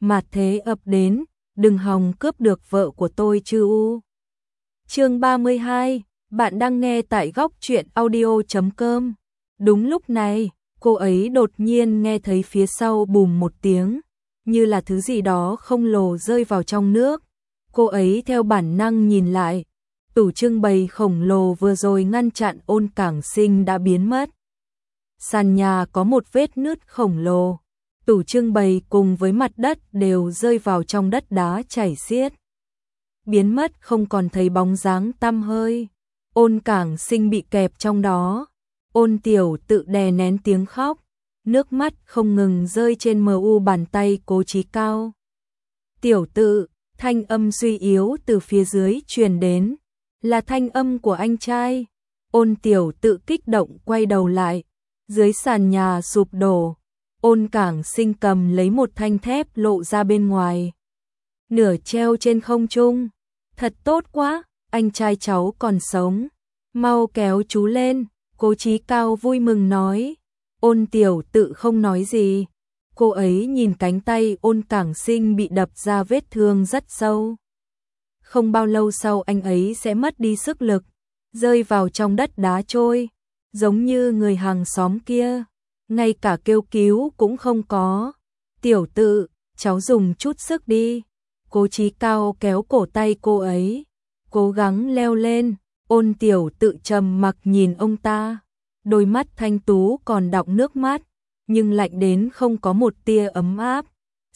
mạt thế ập đến, đừng hòng cướp được vợ của tôi chứ u. Chương 32, bạn đang nghe tại góc truyện audio.com. Đúng lúc này, cô ấy đột nhiên nghe thấy phía sau bùm một tiếng, như là thứ gì đó khổng lồ rơi vào trong nước. Cô ấy theo bản năng nhìn lại, tủ trưng bày khổng lồ vừa rồi ngăn chặn Ôn Cảng Sinh đã biến mất. Sàn nhà có một vết nứt khổng lồ, tủ trưng bày cùng với mặt đất đều rơi vào trong đất đá chảy xiết. Biến mất không còn thấy bóng dáng tăm hơi. Ôn Cảng Sinh bị kẹp trong đó. Ôn Tiểu Tự đè nén tiếng khóc, nước mắt không ngừng rơi trên mu bàn tay Cố Chí Cao. Tiểu Tự, thanh âm suy yếu từ phía dưới truyền đến, là thanh âm của anh trai. Ôn Tiểu Tự kích động quay đầu lại, dưới sàn nhà sụp đổ, Ôn Cảng Sinh cầm lấy một thanh thép lộ ra bên ngoài, nửa treo trên không trung. Thật tốt quá, anh trai cháu còn sống, mau kéo chú lên, Cố Chí Cao vui mừng nói. Ôn Tiểu Tự không nói gì, cô ấy nhìn cánh tay Ôn Cảng Sinh bị đập ra vết thương rất sâu. Không bao lâu sau anh ấy sẽ mất đi sức lực, rơi vào trong đất đá trôi, giống như người hàng xóm kia, ngay cả kêu cứu cũng không có. Tiểu Tự, cháu dùng chút sức đi. Cố Chí Cao kéo cổ tay cô ấy, cố gắng leo lên. Ôn Tiểu Tự trầm mặc nhìn ông ta, đôi mắt thanh tú còn đọng nước mắt, nhưng lạnh đến không có một tia ấm áp.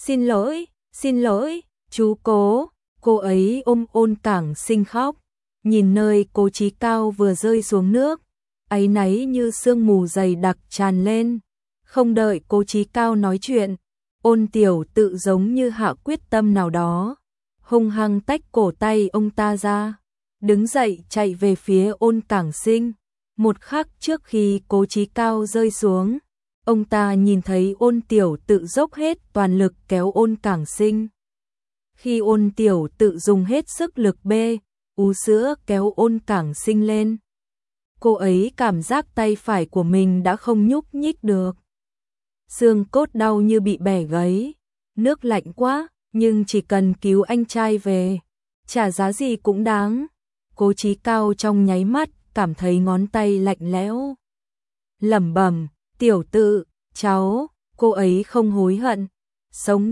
Xin lỗi, chú Cố. Cô ấy ôm Ôn Cảng Sinh khóc, nhìn nơi Cố Chí Cao vừa rơi xuống nước, áy náy như sương mù dày đặc tràn lên. Không đợi Cố Chí Cao nói chuyện, Ôn Tiểu Tự giống như hạ quyết tâm nào đó, hung hăng tách cổ tay ông ta ra, đứng dậy chạy về phía Ôn Cảng Sinh. Một khắc trước khi Cố Chí Cao rơi xuống, ông ta nhìn thấy Ôn Tiểu Tự dốc hết toàn lực kéo Ôn Cảng Sinh. Khi Ôn Tiểu Tự dùng hết sức lực ú sữa kéo Ôn Cảng Sinh lên, cô ấy cảm giác tay phải của mình đã không nhúc nhích được. Xương cốt đau như bị bẻ gãy. Nước lạnh quá, nhưng chỉ cần cứu anh trai về, trả giá gì cũng đáng. Cố Chí Cao trong nháy mắt cảm thấy ngón tay lạnh lẽo, lẩm bẩm, Tiểu Tự, cháu. Cô ấy không hối hận. Sống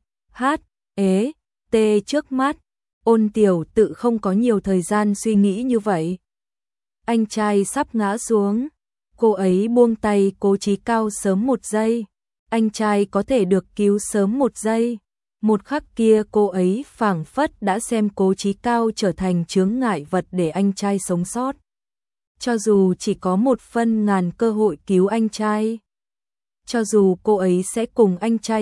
T trước mắt. Ôn Tiểu Tự không có nhiều thời gian suy nghĩ như vậy. Anh trai sắp ngã xuống, cô ấy buông tay Cố Chí Cao sớm một giây. Anh trai có thể được cứu sớm một giây. Một khắc kia cô ấy phảng phất đã xem Cố Chí Cao trở thành chướng ngại vật để anh trai sống sót. Cho dù chỉ có 1/1000 cơ hội cứu anh trai, cho dù cô ấy sẽ cùng anh trai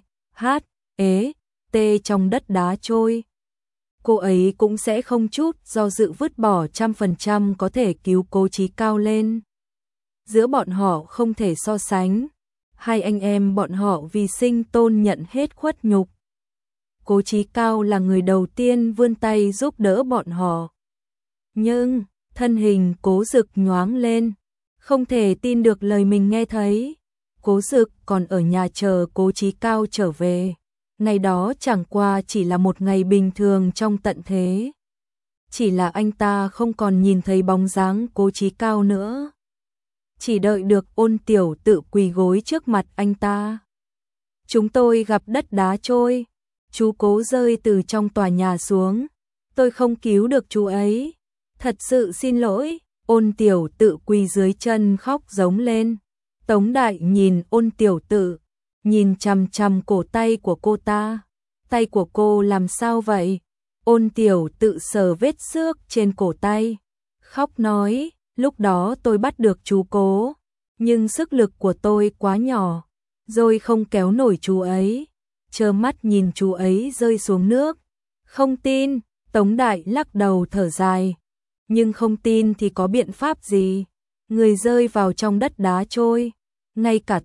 trong đất đá trôi, cô ấy cũng sẽ không chút do dự vứt bỏ 100% có thể cứu Cố Chí Cao lên. Giữa bọn họ không thể so sánh, hai anh em bọn họ vì sinh tồn nhận hết khuất nhục. Cố Chí Cao là người đầu tiên vươn tay giúp đỡ bọn họ. Nhưng, thân hình Cố Dực nhoáng lên, không thể tin được lời mình nghe thấy. Cố Dực còn ở nhà chờ Cố Chí Cao trở về. Ngày đó chẳng qua chỉ là một ngày bình thường trong tận thế. Chỉ là anh ta không còn nhìn thấy bóng dáng Cố Chí Cao nữa. Chỉ đợi được Ôn Tiểu Tự quỳ gối trước mặt anh ta. Chúng tôi gặp đất đá trôi. Chú Cố rơi từ trong tòa nhà xuống. Tôi không cứu được chú ấy. Thật sự xin lỗi. Ôn Tiểu Tự quỳ dưới chân khóc giống lên. Tống Đại nhìn Ôn Tiểu Tự, nhìn chằm chằm cổ tay của cô ta. Tay của cô làm sao vậy? Ôn Tiểu Tự sờ vết xước trên cổ tay, khóc nói, lúc đó tôi bắt được chú Cố, nhưng sức lực của tôi quá nhỏ, rồi không kéo nổi chú ấy. Trơ mắt nhìn chú ấy rơi xuống nước. Không tin. Tống Đại lắc đầu thở dài. Nhưng không tin thì có biện pháp gì? Người rơi vào trong đất đá trôi, ngay cả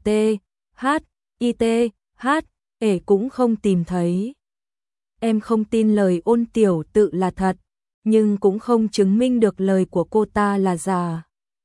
cũng không tìm thấy. Em không tin lời Ôn Tiểu Tự là thật, nhưng cũng không chứng minh được lời của cô ta là giả.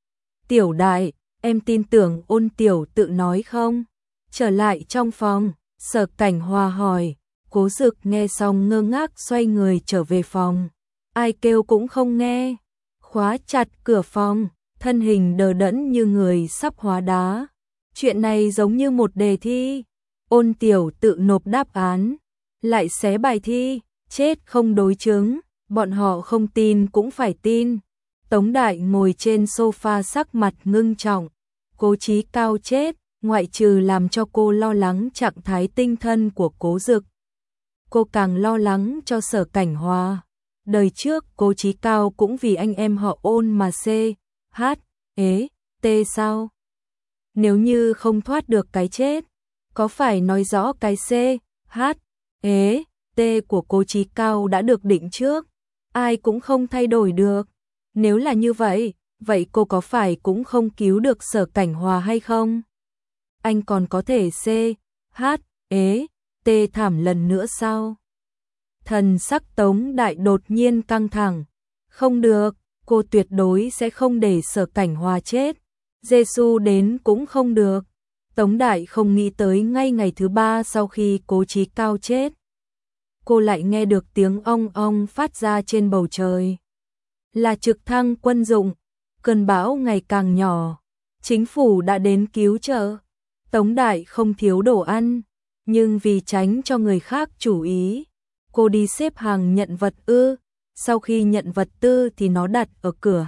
Tiểu Đại, em tin tưởng Ôn Tiểu Tự nói không? Trở lại trong phòng, Sở Cảnh Hòa hỏi. Cố Dực nghe xong ngơ ngác xoay người trở về phòng. Ai kêu cũng không nghe. Khóa chặt cửa phòng, thân hình đờ đẫn như người sắp hóa đá. Chuyện này giống như một đề thi. Ôn Tiểu tự nộp đáp án, lại xé bài thi, chết không đối chứng, bọn họ không tin cũng phải tin. Tống Đại ngồi trên sofa sắc mặt ngưng trọng. Cố Chí Cao chết, ngoại trừ làm cho cô lo lắng trạng thái tinh thần của Cố Dực, cô càng lo lắng cho Sở Cảnh Hòa. Đời trước Cố Chí Cao cũng vì anh em họ Ôn mà t sao? Nếu như không thoát được cái chết, có phải nói rõ cái t của Cố Chí Cao đã được định trước, ai cũng không thay đổi được. Nếu là như vậy, vậy cô có phải cũng không cứu được Sở Cảnh Hòa hay không? Anh còn có thể thảm lần nữa sao? Thần sắc Tống Đại đột nhiên căng thẳng. Không được, cô tuyệt đối sẽ không để Sở Cảnh Hòa chết. Giê-xu đến cũng không được. Tống Đại không nghĩ tới ngay ngày thứ 3 sau khi Cố Chí Cao chết, cô lại nghe được tiếng ong ong phát ra trên bầu trời. Là trực thăng quân dụng, cơn bão ngày càng nhỏ. Chính phủ đã đến cứu trợ. Tống Đại không thiếu đồ ăn, nhưng vì tránh cho người khác chú ý, cô đi xếp hàng nhận vật ư. Sau khi nhận vật tư thì nó đặt ở cửa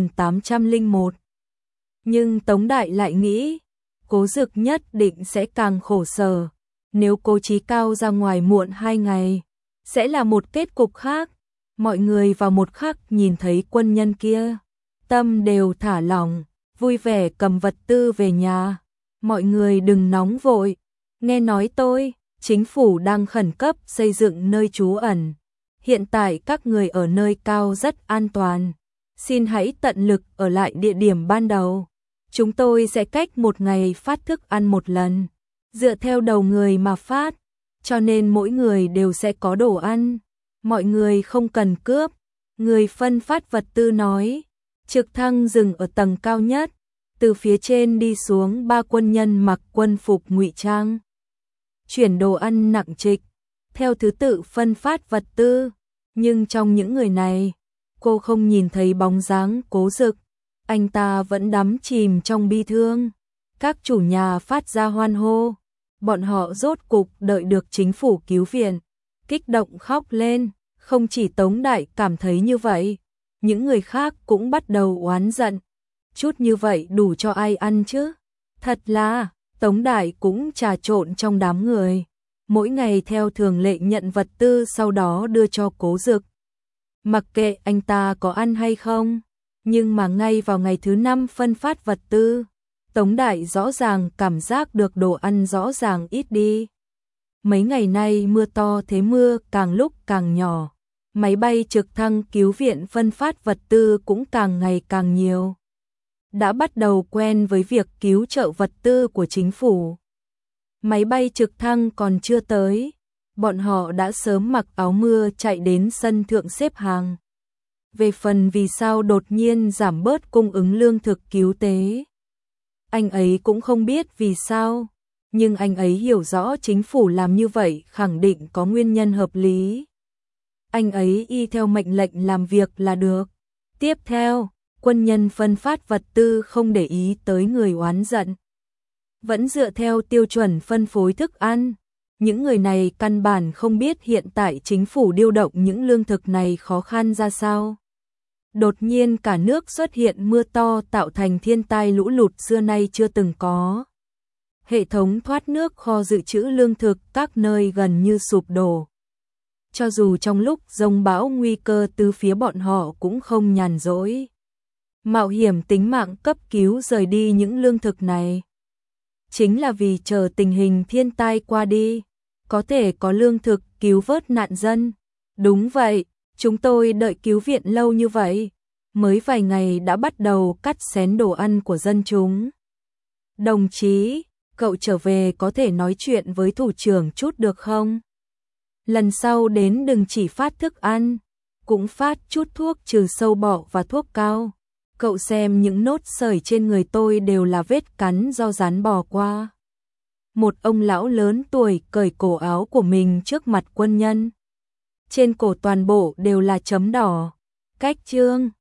2801. Nhưng Tống Đại lại nghĩ, Cố Dực nhất định sẽ càng khổ sở. Nếu Cố Chí Cao ra ngoài muộn 2 ngày, sẽ là một kết cục khác. Mọi người vào một khắc nhìn thấy quân nhân kia, tâm đều thả lỏng, vui vẻ cầm vật tư về nhà. Mọi người đừng nóng vội, nghe nói chính phủ đang khẩn cấp xây dựng nơi trú ẩn. Hiện tại các người ở nơi cao rất an toàn. Xin hãy tận lực ở lại địa điểm ban đầu. Chúng tôi sẽ cách một ngày phát thức ăn một lần, dựa theo đầu người mà phát, cho nên mỗi người đều sẽ có đồ ăn. Mọi người không cần cướp. Người phân phát vật tư nói. Trực thăng dừng ở tầng cao nhất. Từ phía trên đi xuống 3 quân nhân mặc quân phục ngụy trang, chuyển đồ ăn nặng trịch, theo thứ tự phân phát vật tư. Nhưng trong những người này, cô không nhìn thấy bóng dáng Cố Dực. Anh ta vẫn đắm chìm trong bi thương. Các chủ nhà phát ra hoan hô. Bọn họ rốt cục đợi được chính phủ cứu viện, kích động khóc lên. Không chỉ Tống Đại cảm thấy như vậy, những người khác cũng bắt đầu oán giận. Chút như vậy đủ cho ai ăn chứ? Thật là, Tống Đại cũng trà trộn trong đám người. Mỗi ngày theo thường lệ nhận vật tư sau đó đưa cho Cố Dực. Mặc kệ anh ta có ăn hay không, nhưng mà ngay vào ngày thứ 5 phân phát vật tư, Tống Đại rõ ràng cảm giác được đồ ăn rõ ràng ít đi. Mấy ngày nay mưa to thế mưa càng lúc càng nhỏ. Máy bay trực thăng cứu viện phân phát vật tư cũng càng ngày càng nhiều. Đã bắt đầu quen với việc cứu trợ vật tư của chính phủ. Máy bay trực thăng còn chưa tới, bọn họ đã sớm mặc áo mưa chạy đến sân thượng xếp hàng. Về phần vì sao đột nhiên giảm bớt cung ứng lương thực cứu tế, anh ấy cũng không biết vì sao, nhưng anh ấy hiểu rõ chính phủ làm như vậy khẳng định có nguyên nhân hợp lý. Anh ấy y theo mệnh lệnh làm việc là được. Tiếp theo, quân nhân phân phát vật tư không để ý tới người oán giận, vẫn dựa theo tiêu chuẩn phân phối thức ăn. Những người này căn bản không biết hiện tại chính phủ điều động những lương thực này khó khăn ra sao. Đột nhiên cả nước xuất hiện mưa to tạo thành thiên tai lũ lụt xưa nay chưa từng có. Hệ thống thoát nước kho dự trữ lương thực các nơi gần như sụp đổ. Cho dù trong lúc giông bão nguy cơ từ phía bọn họ cũng không nhàn rỗi. Mạo hiểm tính mạng cấp cứu rời đi những lương thực này. Chính là vì chờ tình hình thiên tai qua đi, có thể có lương thực cứu vớt nạn dân. Đúng vậy, chúng tôi đợi cứu viện lâu như vậy, mới vài ngày đã bắt đầu cắt xén đồ ăn của dân chúng. Đồng chí, cậu trở về có thể nói chuyện với thủ trưởng chút được không? Lần sau đến đừng chỉ phát thức ăn, cũng phát chút thuốc trừ sâu bọ và thuốc cao. Cậu xem những nốt sởi trên người tôi đều là vết cắn do rắn bò qua. một ông lão lớn tuổi cởi cổ áo của mình trước mặt quân nhân. Trên cổ toàn bộ đều là chấm đỏ. Cách chương